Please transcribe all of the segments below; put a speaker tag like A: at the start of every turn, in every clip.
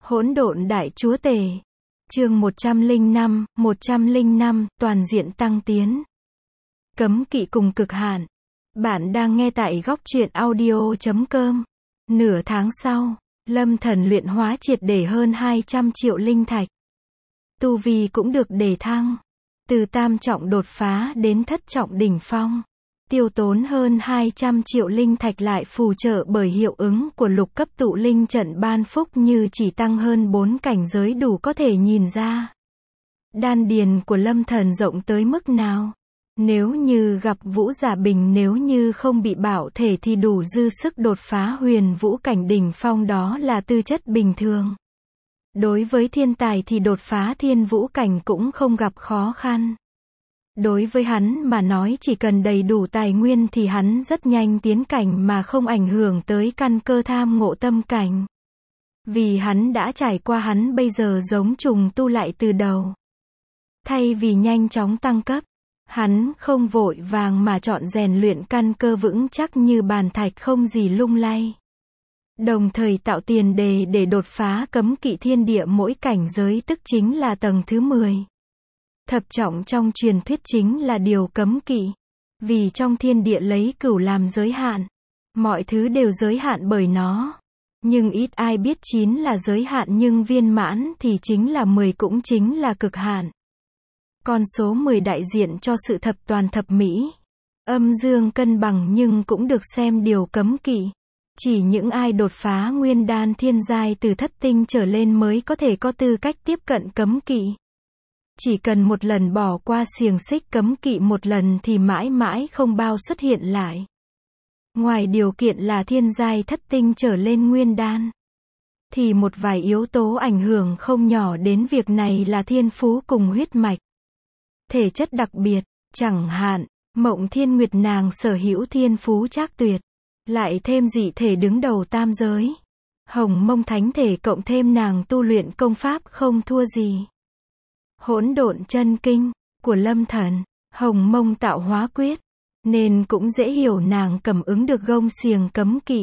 A: Hỗn độn đại chúa tể. Chương 105, toàn diện tăng tiến. Cấm kỵ cùng cực hạn. Bạn đang nghe tại góc truyện audio.com. Nửa tháng sau, Lâm Thần luyện hóa triệt để hơn 200 triệu linh thạch. Tu vi cũng được đề thăng. Từ tam trọng đột phá đến thất trọng đỉnh phong. Tiêu tốn hơn 200 triệu linh thạch lại phù trợ bởi hiệu ứng của lục cấp tụ linh trận ban phúc như chỉ tăng hơn 4 cảnh giới đủ có thể nhìn ra. Đan điền của Lâm Thần rộng tới mức nào? Nếu như gặp vũ giả bình, nếu như không bị bạo thể thì đủ dư sức đột phá huyền vũ cảnh đỉnh phong, đó là tư chất bình thường. Đối với thiên tài thì đột phá thiên vũ cảnh cũng không gặp khó khăn. Đối với hắn mà nói, chỉ cần đầy đủ tài nguyên thì hắn rất nhanh tiến cảnh mà không ảnh hưởng tới căn cơ tham ngộ tâm cảnh. Vì hắn đã trải qua, hắn bây giờ giống trùng tu lại từ đầu. Thay vì nhanh chóng tăng cấp, hắn không vội vàng mà chọn rèn luyện căn cơ vững chắc như bàn thạch không gì lung lay. Đồng thời tạo tiền đề để đột phá cấm kỵ thiên địa, mỗi cảnh giới tức chính là tầng thứ 10. Thập trọng trong truyền thuyết chính là điều cấm kỵ. Vì trong thiên địa lấy cửu làm giới hạn. Mọi thứ đều giới hạn bởi nó. Nhưng ít ai biết 9 là giới hạn, nhưng viên mãn thì chính là 10, cũng chính là cực hạn. Con số 10 đại diện cho sự thập toàn thập mỹ. Âm dương cân bằng, nhưng cũng được xem điều cấm kỵ. Chỉ những ai đột phá nguyên đan thiên giai từ thất tinh trở lên mới có thể có tư cách tiếp cận cấm kỵ. Chỉ cần một lần bỏ qua xiềng xích cấm kỵ một lần thì mãi mãi không bao xuất hiện lại. Ngoài điều kiện là thiên giai thất tinh trở lên nguyên đan, thì một vài yếu tố ảnh hưởng không nhỏ đến việc này là thiên phú cùng huyết mạch. Thể chất đặc biệt, chẳng hạn, Mộng Thiên Nguyệt nàng sở hữu thiên phú trác tuyệt, lại thêm dị thể đứng đầu tam giới. Hồng Mông thánh thể cộng thêm nàng tu luyện công pháp không thua gì. Hỗn độn chân kinh của Lâm Thần, Hồng Mông tạo hóa quyết, nên cũng dễ hiểu nàng cảm ứng được gông xiềng cấm kỵ.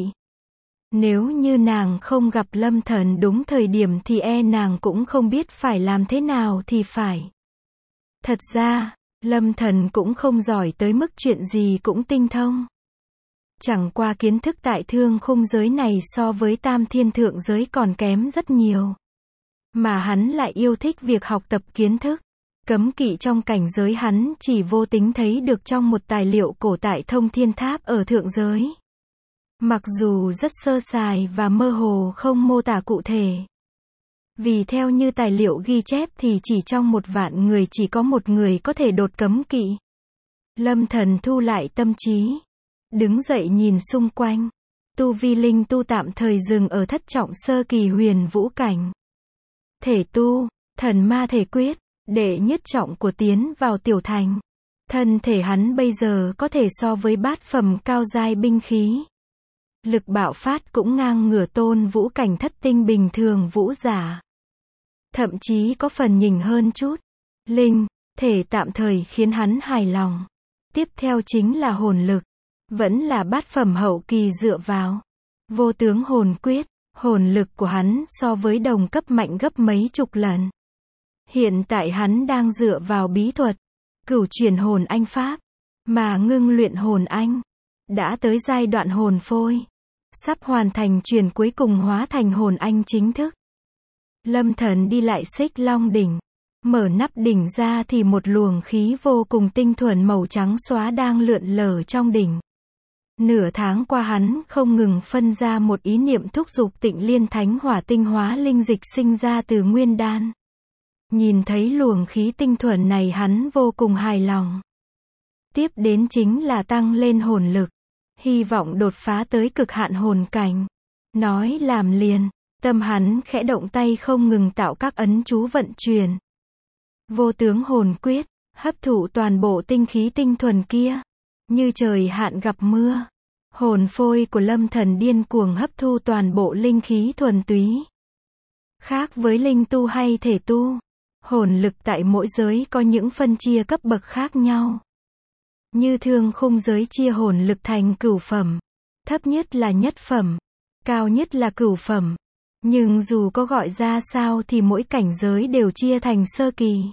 A: Nếu như nàng không gặp Lâm Thần đúng thời điểm thì nàng cũng không biết phải làm thế nào thì phải. Thật ra, Lâm Thần cũng không giỏi tới mức chuyện gì cũng tinh thông. Chẳng qua kiến thức tại thương khung giới này so với tam thiên thượng giới còn kém rất nhiều. Mà hắn lại yêu thích việc học tập kiến thức. Cấm kỵ trong cảnh giới hắn chỉ vô tính thấy được trong một tài liệu cổ tại Thông Thiên Tháp ở thượng giới. Mặc dù rất sơ sài và mơ hồ, không mô tả cụ thể. Vì theo như tài liệu ghi chép thì chỉ trong 1 vạn người chỉ có 1 người có thể đột cấm kỵ. Lâm Thần thu lại tâm trí, đứng dậy nhìn xung quanh. Tu vi linh tu tạm thời dừng ở thất trọng sơ kỳ huyền vũ cảnh. Thể tu, thần ma thể quyết, đệ nhất trọng của tiến vào tiểu thành. Thân thể hắn bây giờ có thể so với bát phẩm cao giai binh khí. Lực bạo phát cũng ngang ngửa tôn vũ cảnh thất tinh bình thường vũ giả. Thậm chí có phần nhỉnh hơn chút. Linh thể tạm thời khiến hắn hài lòng. Tiếp theo chính là hồn lực. Vẫn là bát phẩm hậu kỳ dựa vào vô tướng hồn quyết. Hồn lực của hắn so với đồng cấp mạnh gấp mấy chục lần. Hiện tại hắn đang dựa vào bí thuật cửu chuyển hồn anh pháp mà ngưng luyện hồn anh. Đã tới giai đoạn hồn phôi, sắp hoàn thành chuyển cuối cùng hóa thành hồn anh chính thức. Lâm Thần đi lại Xích Long đỉnh, mở nắp đỉnh ra thì một luồng khí vô cùng tinh thuần màu trắng xóa đang lượn lờ trong đỉnh. Nửa tháng qua hắn không ngừng phân ra một ý niệm thúc giục Tịnh Liên Thánh Hỏa tinh hóa linh dịch sinh ra từ nguyên đan. Nhìn thấy luồng khí tinh thuần này hắn vô cùng hài lòng. Tiếp đến chính là tăng lên hồn lực, hy vọng đột phá tới cực hạn hồn cảnh. Nói làm liền, tâm hắn khẽ động, tay không ngừng tạo các ấn chú vận chuyển. Vô tướng hồn quyết, hấp thụ toàn bộ tinh khí tinh thuần kia. Như trời hạn gặp mưa, hồn phôi của Lâm Thần điên cuồng hấp thu toàn bộ linh khí thuần túy. Khác với linh tu hay thể tu, hồn lực tại mỗi giới có những phân chia cấp bậc khác nhau. Như thương khung giới chia hồn lực thành cửu phẩm, thấp nhất là nhất phẩm, cao nhất là cửu phẩm. Nhưng dù có gọi ra sao thì mỗi cảnh giới đều chia thành sơ kỳ,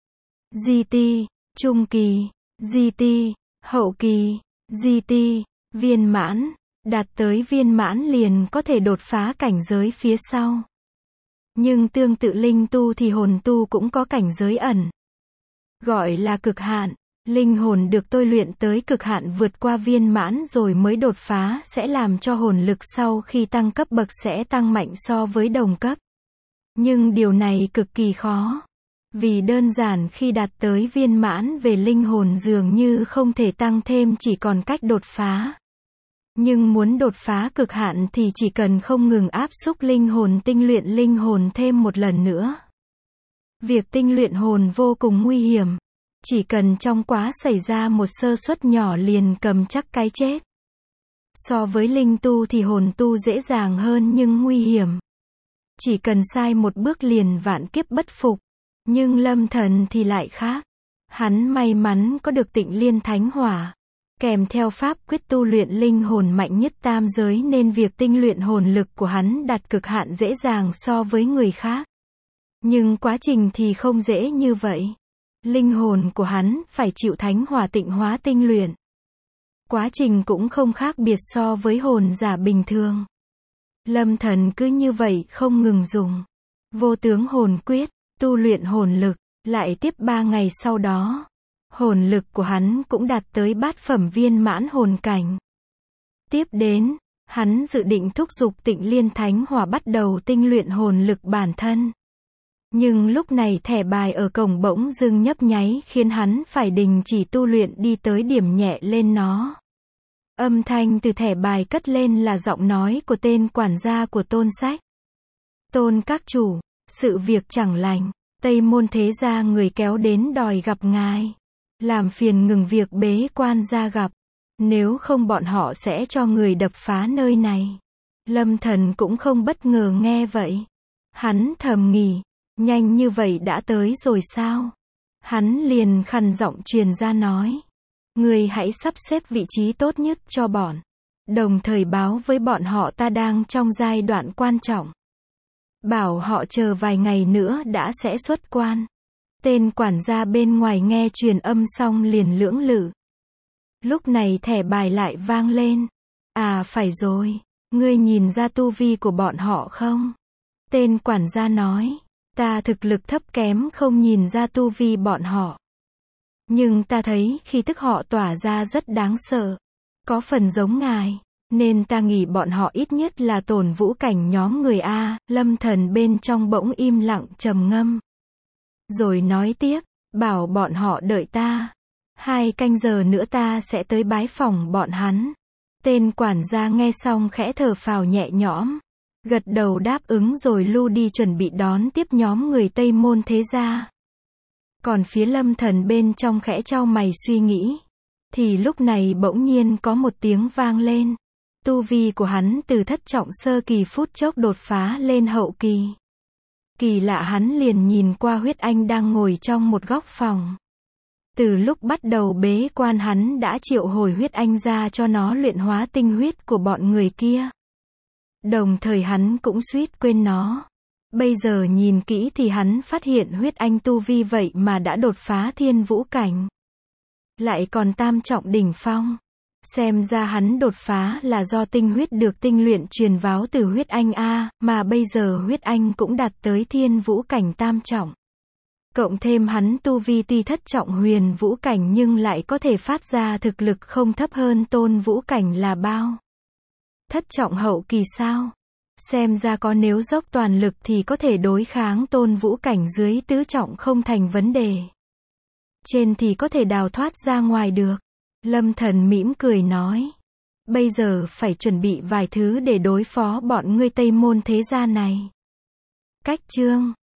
A: GT, trung kỳ, GT, hậu kỳ, GT, viên mãn. Đạt tới viên mãn liền có thể đột phá cảnh giới phía sau. Nhưng tương tự linh tu thì hồn tu cũng có cảnh giới ẩn, gọi là cực hạn. Linh hồn được tôi luyện tới cực hạn vượt qua viên mãn rồi mới đột phá sẽ làm cho hồn lực sau khi tăng cấp bậc sẽ tăng mạnh so với đồng cấp. Nhưng điều này cực kỳ khó. Vì đơn giản khi đạt tới viên mãn về linh hồn dường như không thể tăng thêm, chỉ còn cách đột phá. Nhưng muốn đột phá cực hạn thì chỉ cần không ngừng áp xúc linh hồn, tinh luyện linh hồn thêm một lần nữa. Việc tinh luyện hồn vô cùng nguy hiểm. Chỉ cần trong quá xảy ra một sơ suất nhỏ liền cầm chắc cái chết. So với linh tu thì hồn tu dễ dàng hơn nhưng nguy hiểm. Chỉ cần sai một bước liền vạn kiếp bất phục. Nhưng Lâm Thần thì lại khác. Hắn may mắn có được Tịnh Liên Thánh Hỏa, kèm theo pháp quyết tu luyện linh hồn mạnh nhất tam giới nên việc tinh luyện hồn lực của hắn đạt cực hạn dễ dàng so với người khác. Nhưng quá trình thì không dễ như vậy. Linh hồn của hắn phải chịu thánh hỏa tịnh hóa tinh luyện. Quá trình cũng không khác biệt so với hồn giả bình thường. Lâm Thần cứ như vậy không ngừng dùng vô tướng hồn quyết, tu luyện hồn lực, lại tiếp 3 ngày sau đó. Hồn lực của hắn cũng đạt tới bát phẩm viên mãn hồn cảnh. Tiếp đến, hắn dự định thúc giục Tịnh Liên Thánh Hỏa bắt đầu tinh luyện hồn lực bản thân. Nhưng lúc này thẻ bài ở cổng bỗng dưng nhấp nháy khiến hắn phải đình chỉ tu luyện đi tới điểm nhẹ lên nó. Âm thanh từ thẻ bài cất lên là giọng nói của tên quản gia của Tôn Sách. Tôn các chủ, sự việc chẳng lành, Tây Môn thế gia người kéo đến đòi gặp ngài. Làm phiền ngừng việc bế quan ra gặp. Nếu không bọn họ sẽ cho người đập phá nơi này. Lâm Thần cũng không bất ngờ nghe vậy. Hắn thầm nghĩ, nhanh như vậy đã tới rồi sao? Hắn liền khàn giọng truyền ra nói. Người hãy sắp xếp vị trí tốt nhất cho bọn. Đồng thời báo với bọn họ ta đang trong giai đoạn quan trọng. Bảo họ chờ vài ngày nữa đã sẽ xuất quan. Tên quản gia bên ngoài nghe truyền âm xong liền lưỡng lự. Lúc này thẻ bài lại vang lên. À phải rồi, ngươi nhìn ra tu vi của bọn họ không? Tên quản gia nói. Ta thực lực thấp kém không nhìn ra tu vi bọn họ. Nhưng ta thấy khí tức họ tỏa ra rất đáng sợ. Có phần giống ngài. Nên ta nghĩ bọn họ ít nhất là tổn vũ cảnh nhóm người A. Lâm Thần bên trong bỗng im lặng trầm ngâm. Rồi nói tiếp, bảo bọn họ đợi ta. 2 canh giờ nữa ta sẽ tới bái phòng bọn hắn. Tên quản gia nghe xong khẽ thở phào nhẹ nhõm. Gật đầu đáp ứng rồi lưu đi chuẩn bị đón tiếp nhóm người Tây Môn thế gia. Còn phía Lâm Thần bên trong khẽ chau mày suy nghĩ. Thì lúc này bỗng nhiên có một tiếng vang lên. Tu vi của hắn từ thất trọng sơ kỳ phút chốc đột phá lên hậu kỳ. Kỳ lạ hắn liền nhìn qua Huyết Anh đang ngồi trong một góc phòng. Từ lúc bắt đầu bế quan hắn đã triệu hồi Huyết Anh ra cho nó luyện hóa tinh huyết của bọn người kia. Đồng thời hắn cũng suýt quên nó. Bây giờ nhìn kỹ thì hắn phát hiện Huyết Anh tu vi vậy mà đã đột phá thiên vũ cảnh. Lại còn tam trọng đỉnh phong. Xem ra hắn đột phá là do tinh huyết được tinh luyện truyền vào từ Huyết Anh A, mà bây giờ Huyết Anh cũng đạt tới thiên vũ cảnh tam trọng. Cộng thêm hắn tu vi tuy thất trọng huyền vũ cảnh nhưng lại có thể phát ra thực lực không thấp hơn tôn vũ cảnh là bao. Thất trọng hậu kỳ sao? Xem ra có nếu dốc toàn lực thì có thể đối kháng tôn vũ cảnh dưới tứ trọng không thành vấn đề. Trên thì có thể đào thoát ra ngoài được. Lâm Thần mỉm cười nói. Bây giờ phải chuẩn bị vài thứ để đối phó bọn ngươi Tây Môn thế gia này. Cách chương